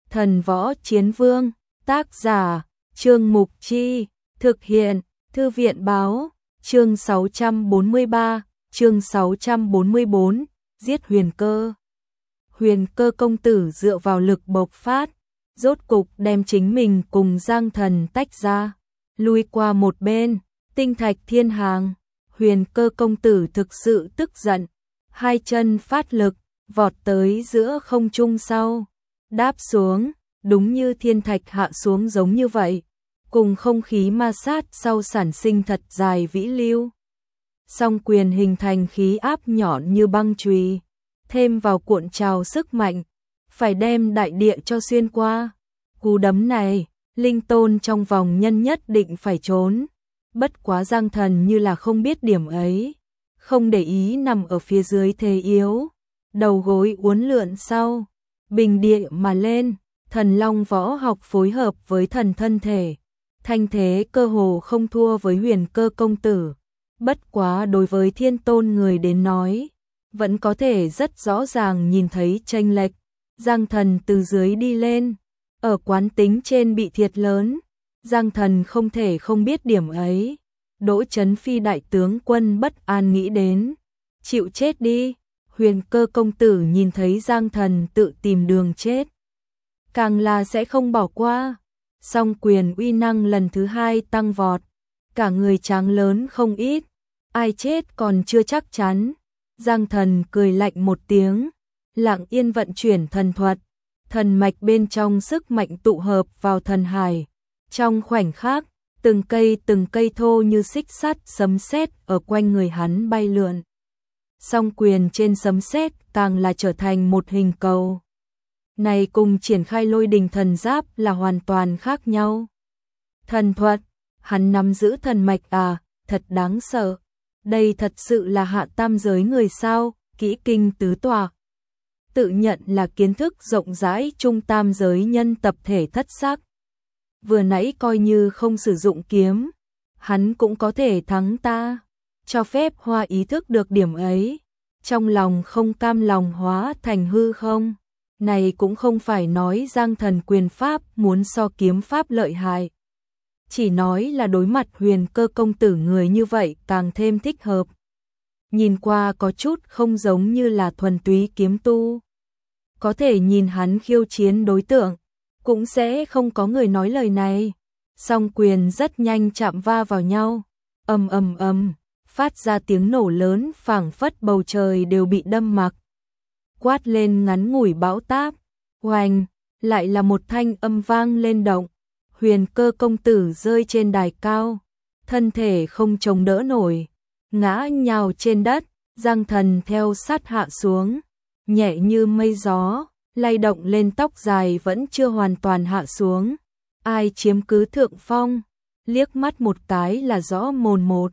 Thần võ chiến vương, tác giả, Trương Mục Chi, thực hiện, Thư viện báo, chương 643, chương 644, giết Huyền Cơ. Huyền Cơ công tử dựa vào lực bộc phát, rốt cục đem chính mình cùng Giang Thần tách ra, lui qua một bên, tinh thạch thiên hàng. Huyền Cơ công tử thực sự tức giận, hai chân phát lực, vọt tới giữa không trung sau, đáp xuống, đúng như thiên thạch hạ xuống giống như vậy, cùng không khí ma sát sau sản sinh thật dài vĩ lưu. Song quyền hình thành khí áp nhọn như băng chùy, thêm vào cuộn trào sức mạnh, phải đem đại địa cho xuyên qua. Cú đấm này, linh tôn trong vòng nhân nhất định phải trốn. Bất quá Giang Thần như là không biết điểm ấy, không để ý nằm ở phía dưới thế yếu, đầu gối uốn lượn sau, bình địa mà lên, thần long võ học phối hợp với thần thân thể, thanh thế cơ hồ không thua với Huyền Cơ công tử. Bất quá đối với thiên tôn người đến nói, vẫn có thể rất rõ ràng nhìn thấy chênh lệch. Giang Thần từ dưới đi lên, ở quán tính trên bị thiệt lớn, Giang Thần không thể không biết điểm ấy. Đỗ Chấn Phi đại tướng quân bất an nghĩ đến, chịu chết đi. Huyền Cơ công tử nhìn thấy Giang Thần tự tìm đường chết, càng là sẽ không bỏ qua. Song quyền uy năng lần thứ hai tăng vọt, cả người tráng lớn không ít, ai chết còn chưa chắc chắn. Giang Thần cười lạnh một tiếng, lặng yên vận chuyển thần thuật, thần mạch bên trong sức mạnh tụ hợp vào thần hải. Trong khoảnh khắc, từng cây thô như xích sắt sấm sét ở quanh người hắn bay lượn. Song quyền trên sấm sét càng là trở thành một hình cầu. Này cùng triển khai lôi đình thần giáp là hoàn toàn khác nhau. Thần thuật, hắn nắm giữ thần mạch à, thật đáng sợ. Đây thật sự là hạ tam giới người sao, kỹ kinh tứ tòa. Tự nhận là kiến thức rộng rãi trung tam giới nhân tập thể thất sắc. Vừa nãy coi như không sử dụng kiếm, hắn cũng có thể thắng ta. Cho phép Hoa ý thức được điểm ấy, trong lòng không cam lòng hóa thành hư không. Này cũng không phải nói Giang Thần quyền pháp muốn so kiếm pháp lợi hại, chỉ nói là đối mặt Huyền Cơ công tử người như vậy càng thêm thích hợp. Nhìn qua có chút không giống như là thuần túy kiếm tu. Có thể nhìn hắn khiêu chiến đối tượng, cũng sẽ không có người nói lời này. Song quyền rất nhanh chạm va vào nhau, ầm ầm ầm, phát ra tiếng nổ lớn phảng phất bầu trời đều bị đâm mặc. Quát lên ngắn ngủi bão táp, oanh, lại là một thanh âm vang lên động. Huyền Cơ công tử rơi trên đài cao, thân thể không chống đỡ nổi, ngã nhào trên đất. Giang Thần theo sát hạ xuống, nhẹ như mây gió, lay động lên, tóc dài vẫn chưa hoàn toàn hạ xuống. Ai chiếm cứ thượng phong, liếc mắt một cái là rõ mồn một.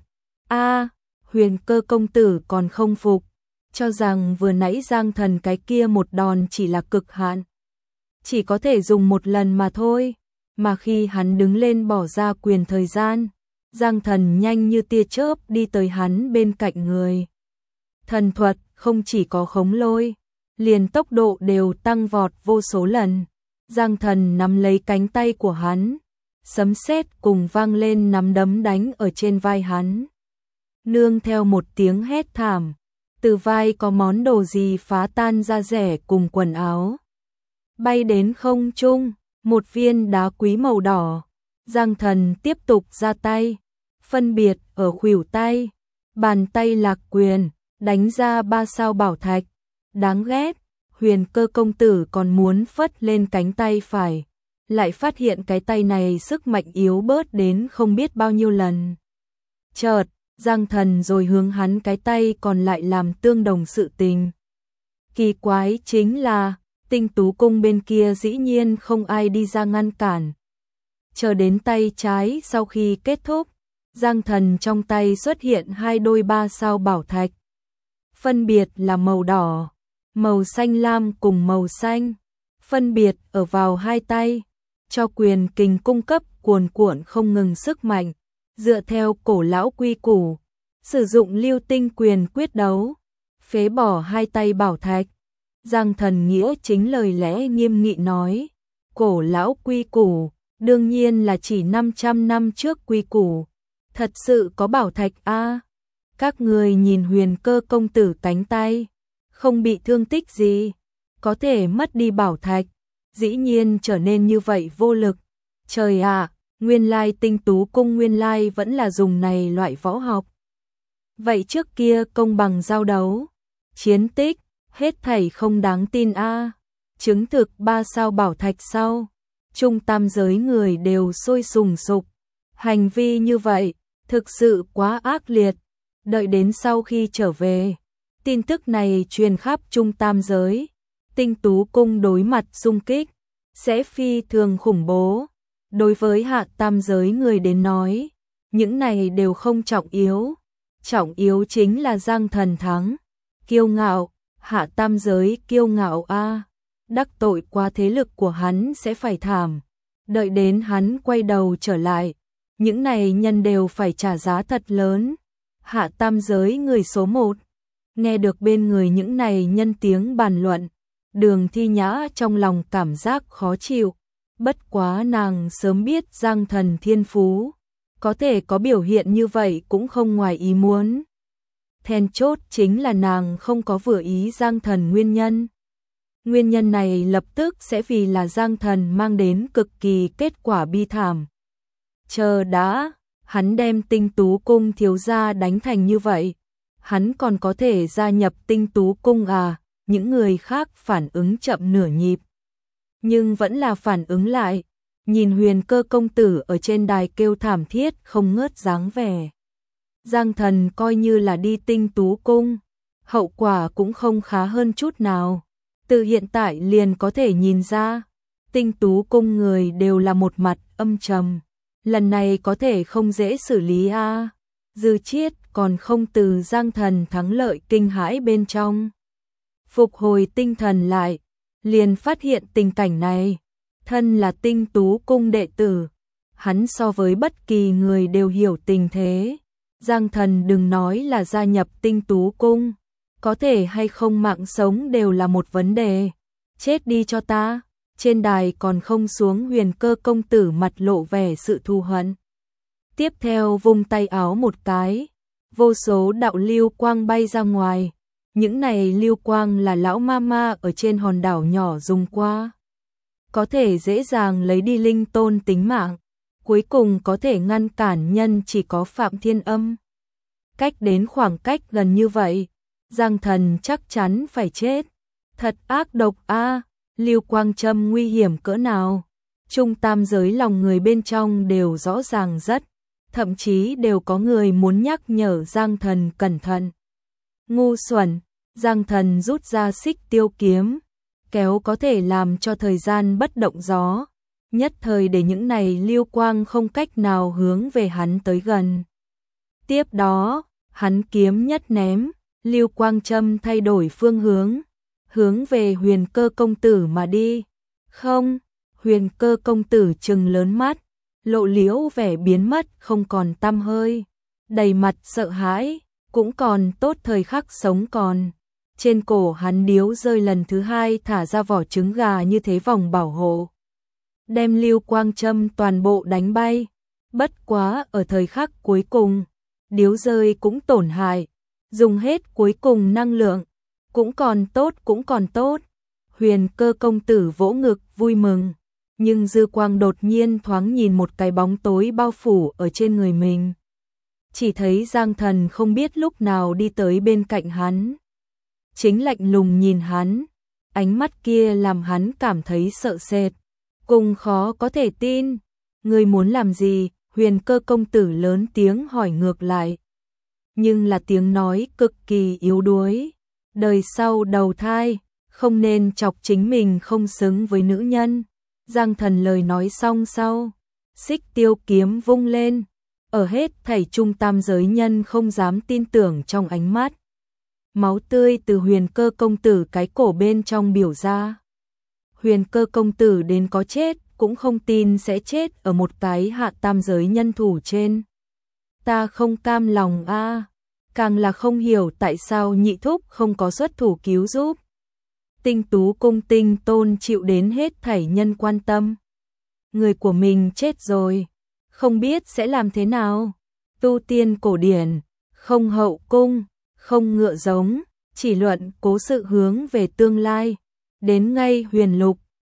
Huyền Cơ công tử còn không phục, cho rằng vừa nãy Giang Thần cái kia một đòn chỉ là cực hạn, chỉ có thể dùng một lần mà thôi. Mà khi hắn đứng lên bỏ ra quyền thời gian, Giang Thần nhanh như tia chớp đi tới hắn bên cạnh người. Thần thuật không chỉ có khống lôi, liền tốc độ đều tăng vọt vô số lần. Giang Thần nắm lấy cánh tay của hắn, sấm sét cùng vang lên, nắm đấm đánh ở trên vai hắn. Nương theo một tiếng hét thảm, từ vai có món đồ gì phá tan da rẻ cùng quần áo, bay đến không trung. Một viên đá quý màu đỏ. Giang Thần tiếp tục ra tay, phân biệt ở khuỷu tay, bàn tay lạc quyền, đánh ra 3 sao bảo thạch. Đáng ghét, Huyền Cơ công tử còn muốn phất lên cánh tay phải, lại phát hiện cái tay này sức mạnh yếu bớt đến không biết bao nhiêu lần. Chợt, Giang Thần rồi hướng hắn cái tay còn lại làm tương đồng sự tình. Kỳ quái chính là Tinh Tú cung bên kia dĩ nhiên không ai đi ra ngăn cản. Chờ đến tay trái sau khi kết thúc, Giang Thần trong tay xuất hiện 2 đôi 3 sao bảo thạch, phân biệt là màu đỏ, màu xanh lam cùng màu xanh, phân biệt ở vào hai tay, cho quyền kình cung cấp cuồn cuộn không ngừng sức mạnh. Dựa theo cổ lão quy củ, sử dụng lưu tinh quyền quyết đấu, phế bỏ hai tay bảo thạch. Giang Thần nghĩa chính lời lẽ nghiêm nghị nói, cổ lão quy củ, đương nhiên là chỉ 500 năm trước quy củ. Thật sự có bảo thạch a? Các người nhìn Huyền Cơ công tử cánh tay, không bị thương tích gì, có thể mất đi bảo thạch, dĩ nhiên trở nên như vậy vô lực. Trời ạ, nguyên lai Tinh Tú cung nguyên lai vẫn là dùng này loại võ học. Vậy trước kia công bằng giao đấu, chiến tích, hết thảy không đáng tin a. Chứng thực 3 sao bảo thạch sau, trung tam giới người đều sôi sùng sục. Hành vi như vậy, thực sự quá ác liệt. Đợi đến sau khi trở về, tin tức này truyền khắp trung tam giới, Tinh Tú cung đối mặt xung kích, sẽ phi thường khủng bố. Đối với hạ tam giới người đến nói, những này đều không trọng yếu. Trọng yếu chính là Giang Thần thắng. Kiêu ngạo, hạ tam giới kiêu ngạo a, đắc tội qua thế lực của hắn sẽ phải thảm. Đợi đến hắn quay đầu trở lại, những này nhân đều phải trả giá thật lớn. Hạ tam giới người số 1, nghe được bên người những này nhân tiếng bàn luận, Đường Thi Nhã trong lòng cảm giác khó chịu. Bất quá nàng sớm biết Giang Thần thiên phú, có thể có biểu hiện như vậy cũng không ngoài ý muốn. Then chốt chính là nàng không có vừa ý Giang Thần nguyên nhân. Nguyên nhân này lập tức sẽ vì là Giang Thần mang đến cực kỳ kết quả bi thảm. Chờ đã, hắn đem Tinh Tú cung thiếu gia đánh thành như vậy, hắn còn có thể gia nhập Tinh Tú cung à? Những người khác phản ứng chậm nửa nhịp, nhưng vẫn là phản ứng lại, nhìn Huyền Cơ công tử ở trên đài kêu thảm thiết không ngớt dáng vẻ. Giang Thần coi như là đi Tinh Tú cung, hậu quả cũng không khá hơn chút nào. Từ hiện tại liền có thể nhìn ra, Tinh Tú cung người đều là một mặt âm trầm. Lần này có thể không dễ xử lý a. Dư Chiết còn không từ Giang Thần thắng lợi kinh hãi bên trong. Phục hồi tinh thần lại, liền phát hiện tình cảnh này. Thân là Tinh Tú cung đệ tử, hắn so với bất kỳ người đều hiểu tình thế. Giang Thần đừng nói là gia nhập Tinh Tú cung, có thể hay không mạng sống đều là một vấn đề. Chết đi cho ta. Trên đài còn không xuống Huyền Cơ công tử mặt lộ vẻ sự thù hận. Tiếp theo vung tay áo một cái, vô số đạo lưu quang bay ra ngoài. Những này lưu quang là lão mama ở trên hòn đảo nhỏ dùng qua, có thể dễ dàng lấy đi linh tôn tính mạng. Cuối cùng có thể ngăn cản nhân chỉ có Phạm Thiên Âm. Cách đến khoảng cách gần như vậy, Giang Thần chắc chắn phải chết. Thật ác độc a. Lưu quang châm nguy hiểm cỡ nào, trung tam giới lòng người bên trong đều rõ ràng rất, thậm chí đều có người muốn nhắc nhở Giang Thần cẩn thận. Ngu xuẩn, Giang Thần rút ra xích tiêu kiếm, kéo có thể làm cho thời gian bất động gió, nhất thời để những này lưu quang không cách nào hướng về hắn tới gần. Tiếp đó, hắn kiếm nhất ném, lưu quang châm thay đổi phương hướng về Huyền Cơ công tử mà đi. Không, Huyền Cơ công tử trừng lớn mắt, lộ liễu vẻ biến mất không còn tăm hơi, đầy mặt sợ hãi, cũng còn tốt thời khắc sống còn. Trên cổ hắn điếu rơi lần thứ hai thả ra vỏ trứng gà như thế vòng bảo hộ, đem lưu quang châm toàn bộ đánh bay. Bất quá ở thời khắc cuối cùng, điếu rơi cũng tổn hại, dùng hết cuối cùng năng lượng. Cũng còn tốt. Huyền Cơ công tử vỗ ngực vui mừng, nhưng dư quang đột nhiên thoáng nhìn một cái bóng tối bao phủ ở trên người mình. Chỉ thấy Giang Thần không biết lúc nào đi tới bên cạnh hắn, chính lạnh lùng nhìn hắn, ánh mắt kia làm hắn cảm thấy sợ sệt, cùng khó có thể tin. Ngươi muốn làm gì? Huyền Cơ công tử lớn tiếng hỏi ngược lại, nhưng là tiếng nói cực kỳ yếu đuối. Đời sau đầu thai, không nên chọc chính mình không xứng với nữ nhân. Giang Thần lời nói xong sau, xích tiêu kiếm vung lên, ở hết thảy trung tam giới nhân không dám tin tưởng trong ánh mắt. Máu tươi từ Huyền Cơ công tử cái cổ bên trong biểu ra. Huyền Cơ công tử đến có chết cũng không tin sẽ chết ở một cái hạ tam giới nhân thủ trên. Ta không cam lòng a. Càng là không hiểu tại sao nhị thúc không có xuất thủ cứu giúp. Tinh tú cung Tinh Tôn chịu đến hết thảy nhân quan tâm. Người của mình chết rồi, không biết sẽ làm thế nào. Tu tiên cổ điển, không hậu cung, không ngựa giống, chỉ luận cố sự hướng về tương lai. Đến ngay huyền lục,